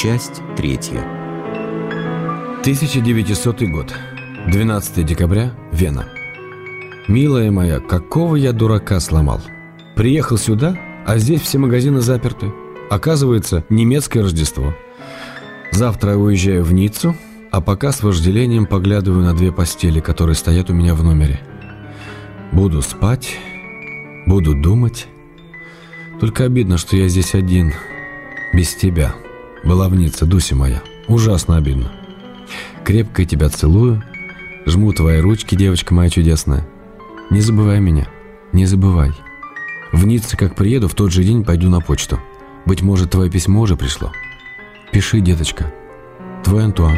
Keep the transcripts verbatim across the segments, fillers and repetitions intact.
Часть третья. тысяча девятисотый год. двенадцатое декабря. Вена. Милая моя, какого я дурака сломал. Приехал сюда, а здесь все магазины заперты. Оказывается, немецкое Рождество. Завтра я уезжаю в Ниццу, а пока с вожделением поглядываю на две постели, которые стоят у меня в номере. Буду спать, буду думать. Только обидно, что я здесь один, без тебя. Была в Ницце, Дуся моя. Ужасно обидно. Крепко тебя целую, жму твои ручки, девочка моя чудесная. Не забывай меня, не забывай. В Ницце, как приеду, в тот же день пойду на почту. Быть может, твое письмо уже пришло. Пиши, деточка. Твой Антуан.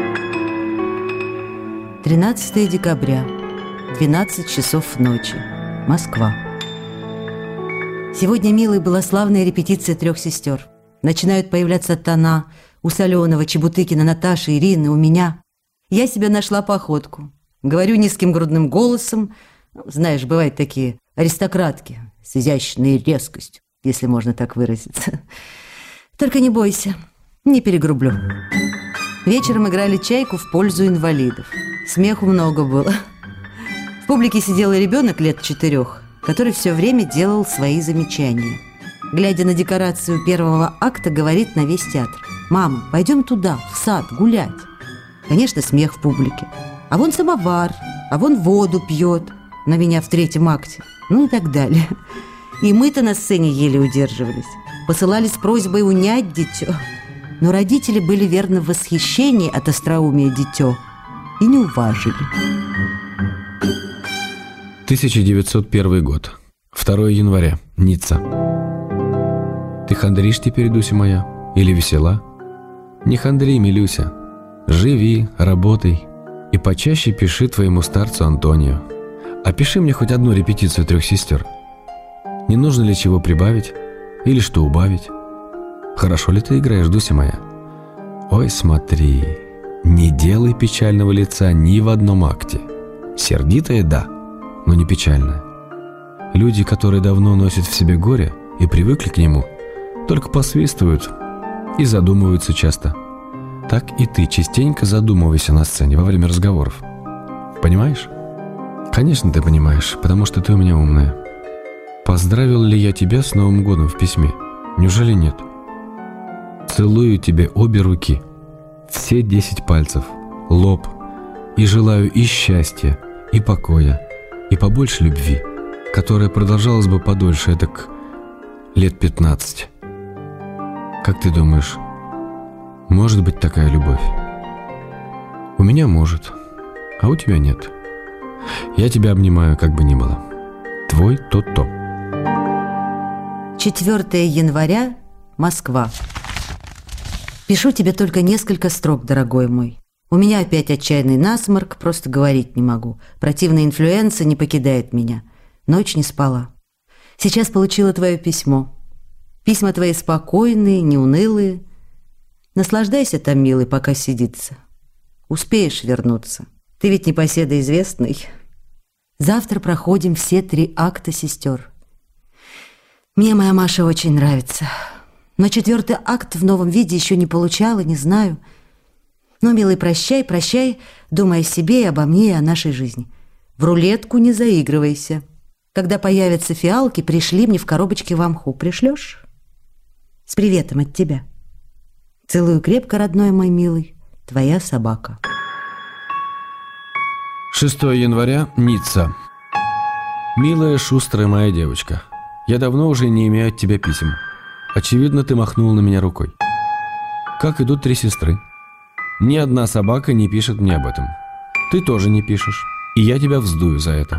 тринадцатое декабря, двенадцать часов ночи. Москва. Сегодня, милый, была славная репетиция трех сестер. Начинают появляться тона у Соленова, Чебутыкина, Наташи, Ирины, у меня. Я себя нашла походку. Говорю низким грудным голосом. Знаешь, бывают такие аристократки с изящной резкостью, если можно так выразиться. Только не бойся, не перегрублю. Вечером играли «Чайку» в пользу инвалидов. Смеху много было. В публике сидел ребенок лет четырех, который все время делал свои замечания. Глядя на декорацию первого акта, говорит на весь театр: «Мама, пойдем туда, в сад, гулять». Конечно, смех в публике. А вон самовар, а вон воду пьет на меня в третьем акте. Ну и так далее. И мы-то на сцене еле удерживались. Посылали с просьбой унять дитё. Но родители были верно в восхищении от остроумия дитё и не уважили. тысяча девятьсот первый год. второе января. Ницца. Ты хандришь теперь, Дуся моя? Или весела? Не хандри, милюся. Живи, работай. И почаще пиши твоему старцу Антонию. Опиши мне хоть одну репетицию трех сестер. Не нужно ли чего прибавить? Или что убавить? Хорошо ли ты играешь, Дуся моя? Ой, смотри, не делай печального лица ни в одном акте. Сердитая, да, но не печальная. Люди, которые давно носят в себе горе и привыкли к нему, только посвистывают и задумываются часто. Так и ты частенько задумывайся на сцене во время разговоров. Понимаешь? Конечно, ты понимаешь, потому что ты у меня умная. Поздравил ли я тебя с Новым годом в письме? Неужели нет? Целую тебе обе руки, все десять пальцев, лоб, и желаю и счастья, и покоя, и побольше любви, которая продолжалась бы подольше, этак лет пятнадцать. Как ты думаешь, может быть такая любовь? У меня может, а у тебя нет. Я тебя обнимаю, как бы ни было. Твой То-То. четвёртое января. Москва. Пишу тебе только несколько строк, дорогой мой. У меня опять отчаянный насморк, просто говорить не могу. Противная инфлюенса не покидает меня. Ночь не спала. Сейчас получила твое письмо. Письма твои спокойные, неунылые. Наслаждайся там, милый, пока сидится. Успеешь вернуться. Ты ведь непоседа известный. Завтра проходим все три акта сестер. Мне моя Маша очень нравится. Но четвертый акт в новом виде еще не получала, не знаю. Но, милый, прощай, прощай, думай о себе и обо мне, и о нашей жизни. В рулетку не заигрывайся. Когда появятся фиалки, пришли мне в коробочке в амху. Пришлешь? С приветом от тебя. Целую крепко, родной мой милый, твоя собака. шестое января. Ницца. Милая, шустрая моя девочка, я давно уже не имею от тебя писем. Очевидно, ты махнул на меня рукой. Как идут три сестры? Ни одна собака не пишет мне об этом. Ты тоже не пишешь, и я тебя вздую за это.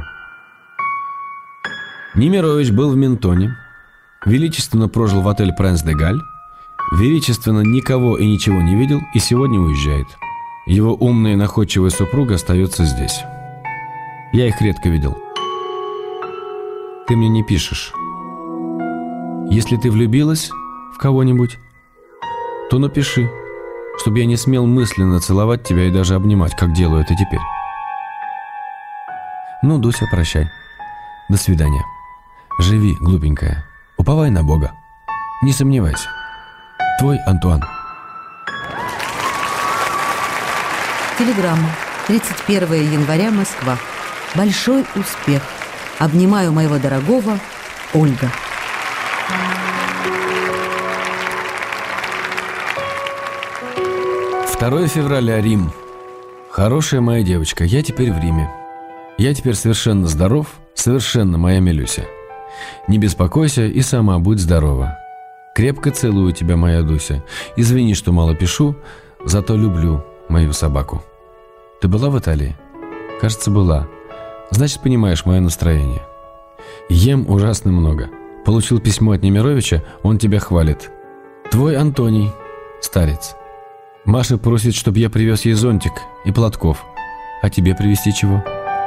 Немирович был в Ментоне, величественно прожил в отель «Принц де Галь», величественно никого и ничего не видел и сегодня уезжает. Его умная и находчивая супруга остается здесь. Я их редко видел. Ты мне не пишешь. Если ты влюбилась в кого-нибудь, то напиши, чтобы я не смел мысленно целовать тебя и даже обнимать, как делаю это теперь. Ну, Дуся, прощай. До свидания. Живи, глупенькая. Уповай на Бога. Не сомневайся. Твой Антуан. Телеграмма. тридцать первое января, Москва. Большой успех. Обнимаю моего дорогого, Ольга. второе февраля, Рим. Хорошая моя девочка, я теперь в Риме. Я теперь совершенно здоров, совершенно моя Милюся. Не беспокойся и сама будь здорова. Крепко целую тебя, моя Дуся. Извини, что мало пишу, зато люблю мою собаку. Ты была в Италии? Кажется, была. Значит, понимаешь мое настроение. Ем ужасно много. Получил письмо от Немировича, он тебя хвалит. Твой Антоний, старец. Маша просит, чтобы я привез ей зонтик и платков. А тебе привезти чего?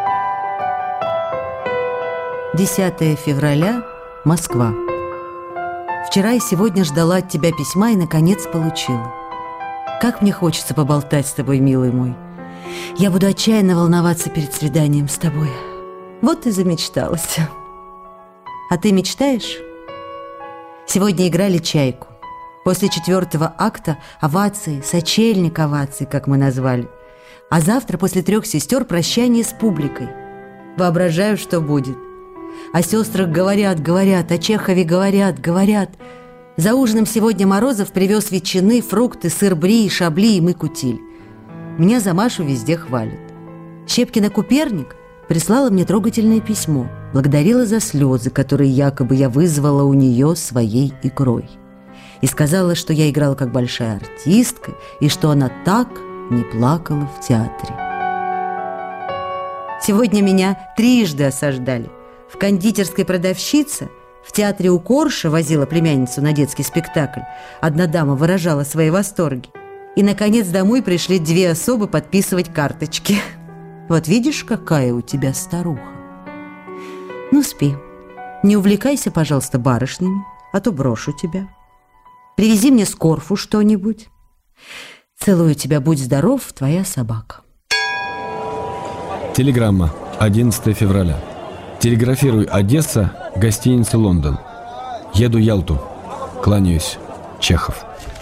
десятое февраля, Москва. Вчера и сегодня ждала от тебя письма и, наконец, получила. Как мне хочется поболтать с тобой, милый мой. Я буду отчаянно волноваться перед свиданием с тобой. Вот и замечталась. А ты мечтаешь? Сегодня играли «Чайку». После четвертого акта овации, сочельник оваций, как мы назвали. А завтра после трех сестер прощание с публикой. Воображаю, что будет. О сестрах говорят, говорят, о Чехове говорят, говорят. За ужином сегодня Морозов привез ветчины, фрукты, сыр бри, шабли, и мы кутиль. Меня за Машу везде хвалят. Щепкина Куперник прислала мне трогательное письмо, благодарила за слезы, которые якобы я вызвала у нее своей игрой. И сказала, что я играла как большая артистка, и что она так не плакала в театре. Сегодня меня трижды осаждали. В кондитерской продавщица, в театре у Корша возила племянницу на детский спектакль. Одна дама выражала свои восторги. И, наконец, домой пришли две особы подписывать карточки. Вот видишь, какая у тебя старуха. Ну, спи. Не увлекайся, пожалуйста, барышнями, а то брошу тебя. Привези мне с Корфу что-нибудь. Целую тебя, будь здоров, твоя собака. Телеграмма. одиннадцатое февраля. Телеграфируй: Одесса, гостиница «Лондон». Еду Ялту. Кланяюсь. Чехов.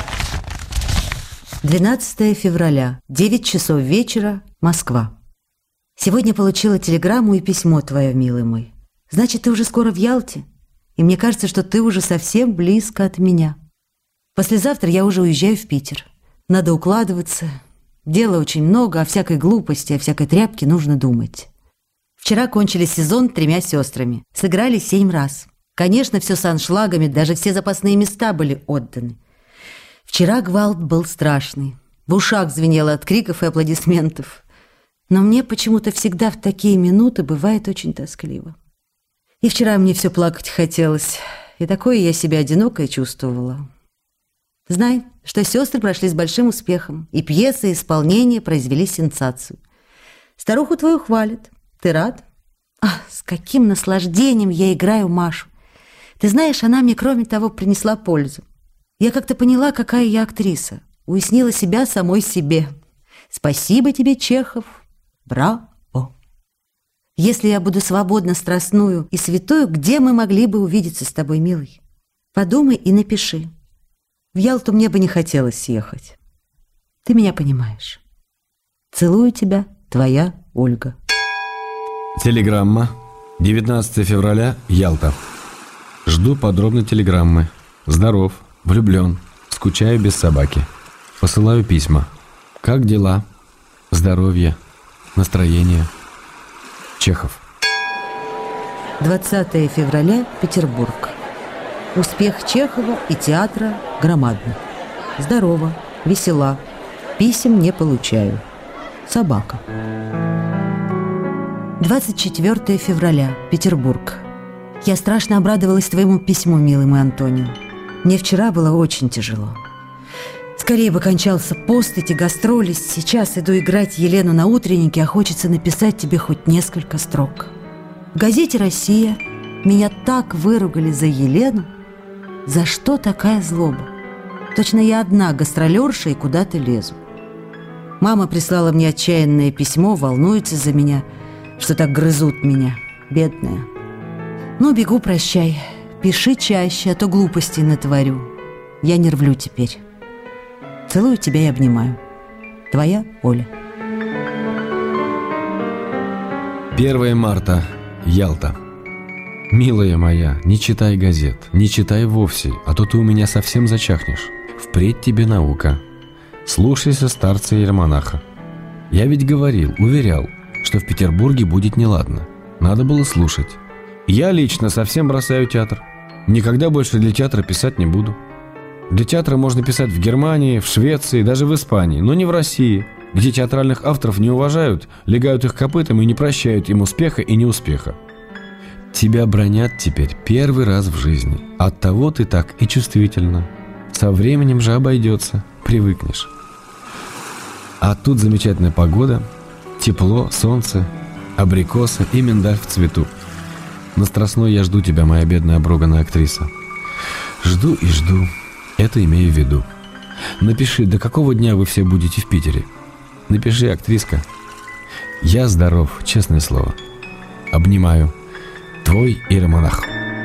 двенадцатое февраля, девять часов вечера, Москва. Сегодня получила телеграмму и письмо твое, милый мой. Значит, ты уже скоро в Ялте? И мне кажется, что ты уже совсем близко от меня. Послезавтра я уже уезжаю в Питер. Надо укладываться. Дела очень много, о всякой глупости, о всякой тряпке нужно думать. Вчера кончили сезон тремя сестрами. Сыграли семь раз. Конечно, все с аншлагами, даже все запасные места были отданы. Вчера гвалт был страшный. В ушах звенело от криков и аплодисментов. Но мне почему-то всегда в такие минуты бывает очень тоскливо. И вчера мне все плакать хотелось. И такое я себя одинокой чувствовала. Знай, что сестры прошли с большим успехом. И пьесы, и исполнение произвели сенсацию. Старуху твою хвалят. Ты рад? Ах, с каким наслаждением я играю Машу. Ты знаешь, она мне, кроме того, принесла пользу. Я как-то поняла, какая я актриса. Уяснила себя самой себе. Спасибо тебе, Чехов. Браво. Если я буду свободна, страстную и святую, где мы могли бы увидеться с тобой, милый? Подумай и напиши. В Ялту мне бы не хотелось ехать. Ты меня понимаешь. Целую тебя, твоя Ольга. Телеграмма. девятнадцатое февраля, Ялта. Жду подробной телеграммы. Здоров, влюблен, скучаю без собаки. Посылаю письма. Как дела? Здоровье, настроение. Чехов. двадцатое февраля, Петербург. Успех Чехова и театра громадный. Здорово, весела. Писем не получаю. Собака. двадцать четвёртое февраля, Петербург. Я страшно обрадовалась твоему письму, милый мой Антонио. Мне вчера было очень тяжело. Скорее бы кончался пост, эти гастроли. Сейчас иду играть Елену на утреннике, а хочется написать тебе хоть несколько строк. В газете «Россия» меня так выругали за Елену. За что такая злоба? Точно я одна гастролерша и куда-то лезу. Мама прислала мне отчаянное письмо, волнуется за меня, что так грызут меня, бедная. Ну, бегу, прощай. Пиши чаще, а то глупостей натворю. Я не рвлю теперь. Целую тебя и обнимаю. Твоя Оля. первое марта. Ялта. Милая моя, не читай газет, не читай вовсе, а то ты у меня совсем зачахнешь. Впредь тебе наука. Слушайся старца иеромонаха. Я ведь говорил, уверял, что в Петербурге будет неладно. Надо было слушать. Я лично совсем бросаю театр. Никогда больше для театра писать не буду. Для театра можно писать в Германии, в Швеции, даже в Испании, но не в России, где театральных авторов не уважают, легают их копытом и не прощают им успеха и неуспеха. Тебя бранят теперь первый раз в жизни. Оттого ты так и чувствительна. Со временем же обойдется, привыкнешь. А тут замечательная погода, тепло, солнце, абрикосы и миндаль в цвету. На Страстной я жду тебя, моя бедная обруганная актриса. Жду и жду, это имею в виду. Напиши, до какого дня вы все будете в Питере. Напиши, актриска. Я здоров, честное слово. Обнимаю. Твой иеромонах.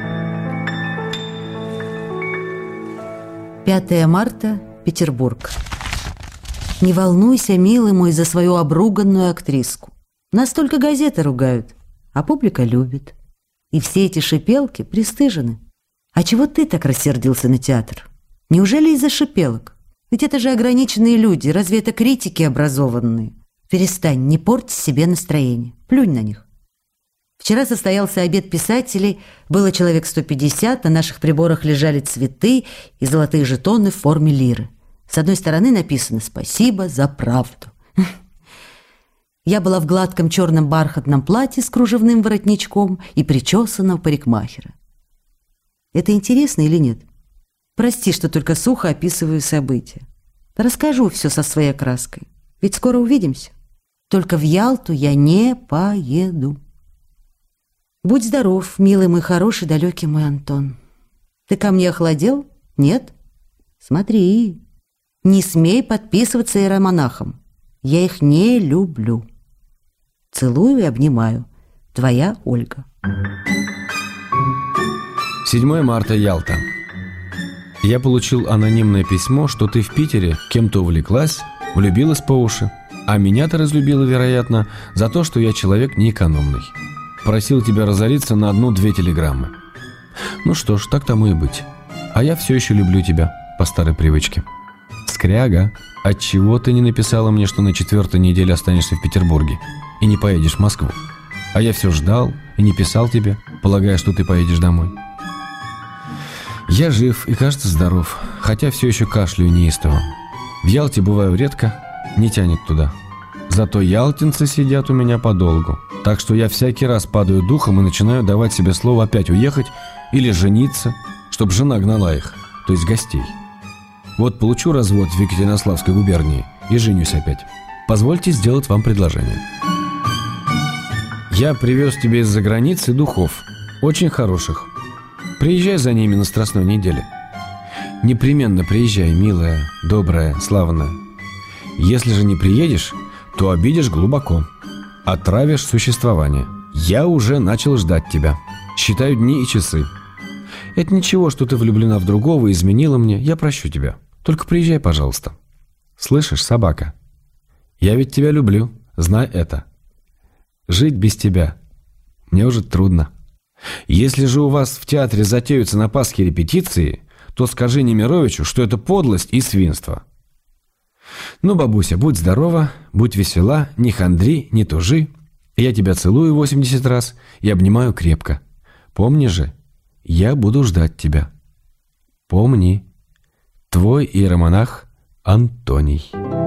пятое марта, Петербург. Не волнуйся, милый мой, за свою обруганную актриску. Нас только газеты ругают, а публика любит. И все эти шипелки пристыжены. А чего ты так рассердился на театр? Неужели из-за шипелок? Ведь это же ограниченные люди, разве это критики образованные? Перестань, не порть себе настроение, плюнь на них. Вчера состоялся обед писателей, было человек сто пятьдесят, на наших приборах лежали цветы и золотые жетоны в форме лиры. С одной стороны написано «Спасибо за правду». Я была в гладком черном бархатном платье с кружевным воротничком и причесанного парикмахера. Это интересно или нет? Прости, что только сухо описываю события. Расскажу все со своей краской, ведь скоро увидимся. Только в Ялту я не поеду. Будь здоров, милый мой хороший, далекий мой Антон. Ты ко мне охладел? Нет? Смотри, не смей подписываться иеромонахом. Я их не люблю. Целую и обнимаю. Твоя Ольга. седьмое марта, Ялта. Я получил анонимное письмо, что ты в Питере кем-то увлеклась, влюбилась по уши, а меня ты разлюбила, вероятно, за то, что я человек неэкономный. Просил тебя разориться на одну-две телеграммы. Ну что ж, так тому и быть. А я все еще люблю тебя, по старой привычке. Скряга, отчего ты не написала мне, что на четвертой неделе останешься в Петербурге и не поедешь в Москву? А я все ждал и не писал тебе, полагая, что ты поедешь домой. Я жив и, кажется, здоров, хотя все еще кашляю неистово. В Ялте бываю редко, не тянет туда. Зато ялтинцы сидят у меня подолгу, так что я всякий раз падаю духом и начинаю давать себе слово опять уехать или жениться, чтобы жена гнала их, то есть гостей. Вот получу развод в Екатеринославской губернии и женюсь опять. Позвольте сделать вам предложение. Я привез тебе из-за границы духов, очень хороших. Приезжай за ними на Страстной неделе. Непременно приезжай, милая, добрая, славная. Если же не приедешь, то обидишь глубоко, отравишь существование. Я уже начал ждать тебя. Считаю дни и часы. Это ничего, что ты влюблена в другого и изменила мне. Я прощу тебя. Только приезжай, пожалуйста. Слышишь, собака? Я ведь тебя люблю. Знай это. Жить без тебя мне уже трудно. Если же у вас в театре затеются на Пасхе репетиции, то скажи Немировичу, что это подлость и свинство. Ну, бабуся, будь здорова, будь весела, не хандри, не тужи. Я тебя целую восемьдесят раз и обнимаю крепко. Помни же, я буду ждать тебя. Помни, твой иеромонах Антоний.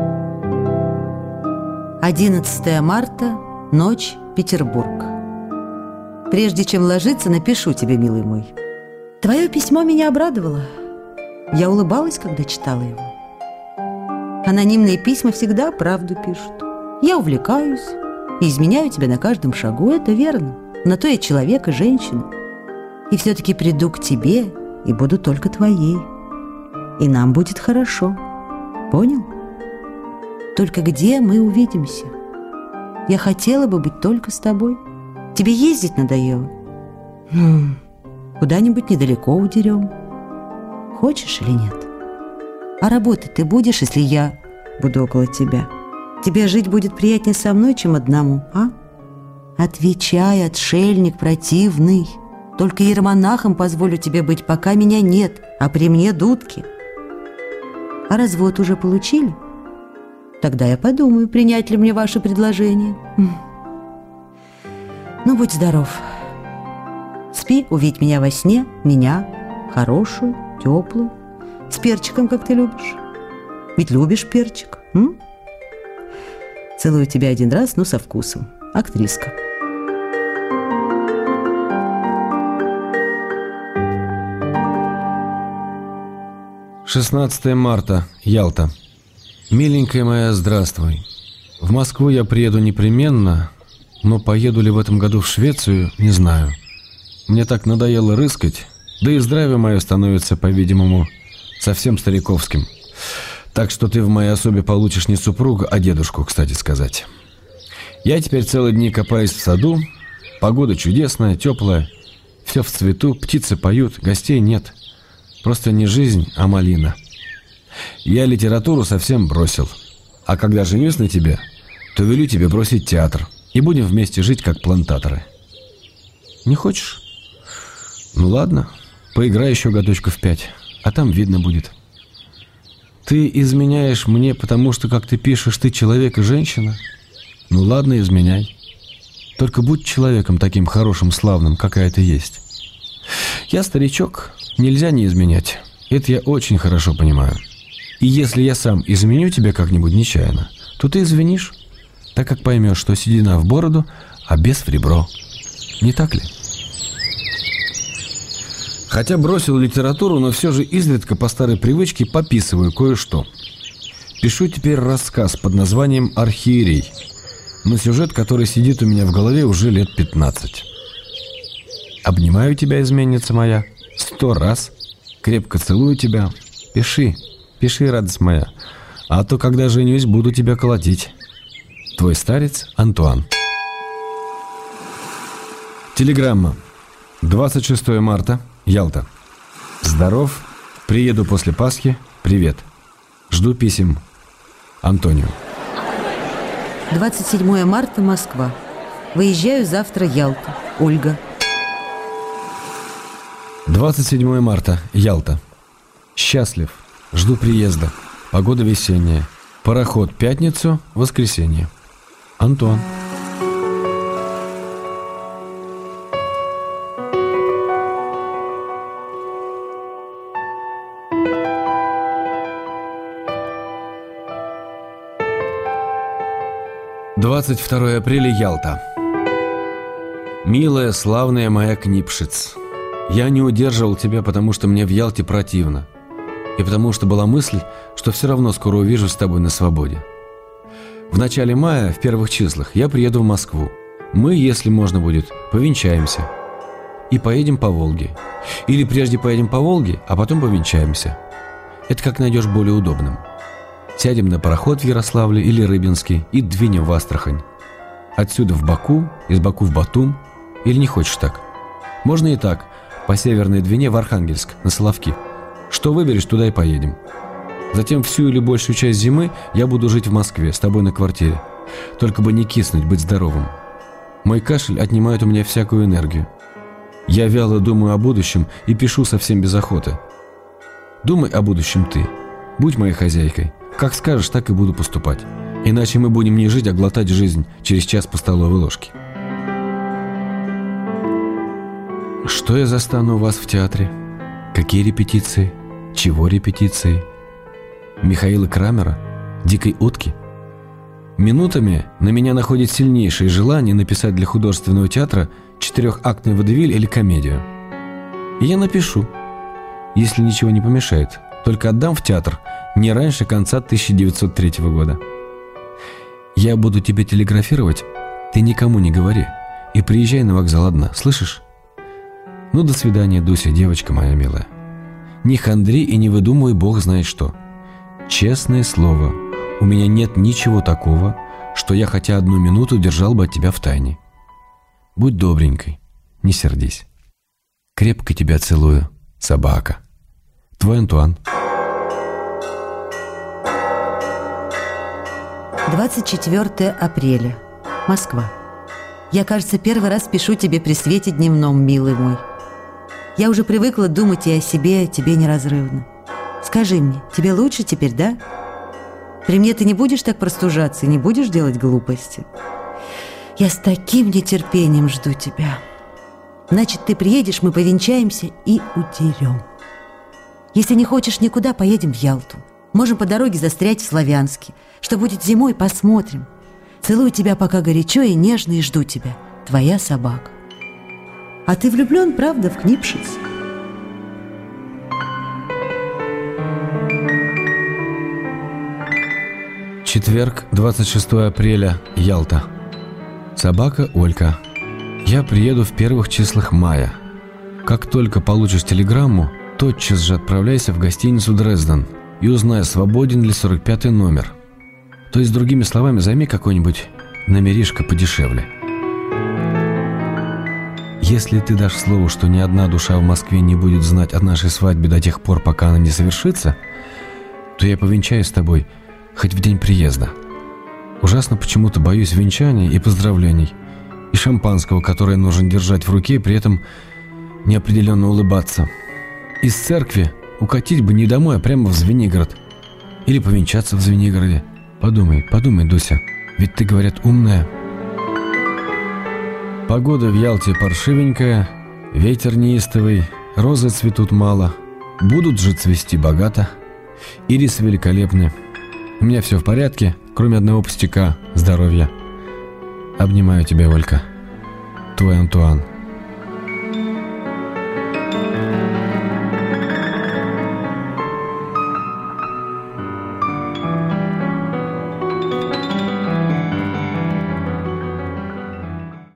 одиннадцатое марта, ночь, Петербург. Прежде чем ложиться, напишу тебе, милый мой. Твое письмо меня обрадовало. Я улыбалась, когда читала его. Анонимные письма всегда правду пишут. Я увлекаюсь и изменяю тебя на каждом шагу, это верно. На то я человек и женщина. И все-таки приду к тебе и буду только твоей. И нам будет хорошо. Понял? Только где мы увидимся? Я хотела бы быть только с тобой. Тебе ездить надоело? Ну, куда-нибудь недалеко удерем. Хочешь или нет? А работать ты будешь, если я буду около тебя? Тебе жить будет приятнее со мной, чем одному, а? Отвечай, отшельник противный. Только иеромонахом позволю тебе быть, пока меня нет, а при мне дудки. А развод уже получили? Тогда я подумаю, принять ли мне ваше предложение. Ну, будь здоров. Спи, увидь меня во сне, меня, хорошую, теплую, с перчиком, как ты любишь. Ведь любишь перчик, м? Целую тебя один раз, но со вкусом. Актриска. шестнадцатое марта, Ялта. Миленькая моя, здравствуй. В Москву я приеду непременно, но поеду ли в этом году в Швецию, не знаю. Мне так надоело рыскать, да и здравие мое становится, по-видимому, совсем стариковским. Так что ты в моей особе получишь не супруга, а дедушку, кстати сказать. Я теперь целые дни копаюсь в саду, погода чудесная, теплая, все в цвету, птицы поют, гостей нет. Просто не жизнь, а малина. Я литературу совсем бросил. А когда женюсь на тебе, то велю тебе бросить театр. И будем вместе жить, как плантаторы. Не хочешь? Ну ладно, поиграй еще годочков пять, а там видно будет. Ты изменяешь мне, потому что, как ты пишешь, ты человек и женщина? Ну ладно, изменяй. Только будь человеком таким хорошим, славным, какая ты есть. Я старичок, нельзя не изменять. Это я очень хорошо понимаю. И если я сам изменю тебя как-нибудь нечаянно, то ты извинишь, так как поймешь, что седина в бороду, а бес в ребро. Не так ли? Хотя бросил литературу, но все же изредка по старой привычке пописываю кое-что. Пишу теперь рассказ под названием «Архиерей», на сюжет, который сидит у меня в голове уже лет пятнадцать. Обнимаю тебя, изменница моя, сто раз, крепко целую тебя. Пиши, пиши, радость моя, а то, когда женюсь, буду тебя колотить. Твой старец Антуан. Телеграмма. двадцать шестое марта, Ялта. Здоров, приеду после Пасхи, привет. Жду писем. Антонио. двадцать седьмое марта, Москва. Выезжаю завтра, Ялта. Ольга. двадцать седьмое марта, Ялта. Счастлив, жду приезда. Погода весенняя. Пароход пятницу, воскресенье. Антон. двадцать второе апреля, Ялта. Милая, славная моя Книпшиц, я не удерживал тебя, потому что мне в Ялте противно, и потому что была мысль, что все равно скоро увижусь с тобой на свободе. В начале мая, в первых числах, я приеду в Москву. Мы, если можно будет, повенчаемся и поедем по Волге. Или прежде поедем по Волге, а потом повенчаемся. Это как найдешь более удобным. Сядем на пароход в Ярославле или Рыбинске и двинем в Астрахань. Отсюда в Баку, из Баку в Батум. Или не хочешь так? Можно и так, по Северной Двине в Архангельск, на Соловки. Что выберешь, туда и поедем. Затем всю или большую часть зимы я буду жить в Москве, с тобой на квартире. Только бы не киснуть, быть здоровым. Мой кашель отнимает у меня всякую энергию. Я вяло думаю о будущем и пишу совсем без охоты. Думай о будущем ты. Будь моей хозяйкой. Как скажешь, так и буду поступать. Иначе мы будем не жить, а глотать жизнь через час по столовой ложке. Что я застану у вас в театре? Какие репетиции? Чего репетиции? Михаила Крамера? Дикой утки? Минутами на меня находит сильнейшее желание написать для художественного театра четырехактный водевиль или комедию. И я напишу, если ничего не помешает. Только отдам в театр не раньше конца тысяча девятьсот третьего года. Я буду тебе телеграфировать, ты никому не говори. И приезжай на вокзал одна, слышишь? Ну, до свидания, Дуся, девочка моя милая. Не хандри и не выдумывай бог знает что. Честное слово, у меня нет ничего такого, что я хотя одну минуту держал бы от тебя в тайне. Будь добренькой, не сердись. Крепко тебя целую, собака. Твой Антуан. двадцать четвёртое апреля. Москва. Я, кажется, первый раз пишу тебе при свете дневном, милый мой. Я уже привыкла думать и о себе, и о тебе неразрывно. Скажи мне, тебе лучше теперь, да? При мне ты не будешь так простужаться и не будешь делать глупости? Я с таким нетерпением жду тебя. Значит, ты приедешь, мы повенчаемся и удерем. Если не хочешь никуда, поедем в Ялту. Можем по дороге застрять в Славянске. Что будет зимой, посмотрим. Целую тебя пока горячо и нежно, и жду тебя. Твоя собака. А ты влюблен, правда, в Книпшиц? Четверг, двадцать шестое апреля, Ялта. Собака Олька. Я приеду в первых числах мая. Как только получишь телеграмму, тотчас же отправляйся в гостиницу «Дрезден» и узнай, свободен ли сорок пятый номер. То есть, другими словами, займи какой-нибудь номеришко подешевле. Если ты дашь слово, что ни одна душа в Москве не будет знать о нашей свадьбе до тех пор, пока она не совершится, то я повенчаюсь с тобой хоть в день приезда. Ужасно почему-то боюсь венчаний и поздравлений, и шампанского, которое нужно держать в руке, и при этом неопределенно улыбаться. Из церкви укатить бы не домой, а прямо в Звенигород. Или повенчаться в Звенигороде. Подумай, подумай, Дуся, ведь ты, говорят, умная. Погода в Ялте паршивенькая, ветер неистовый, розы цветут мало, будут же цвести богато, ирисы великолепны. У меня все в порядке, кроме одного пустяка – здоровья. Обнимаю тебя, Олька. Твой Антуан.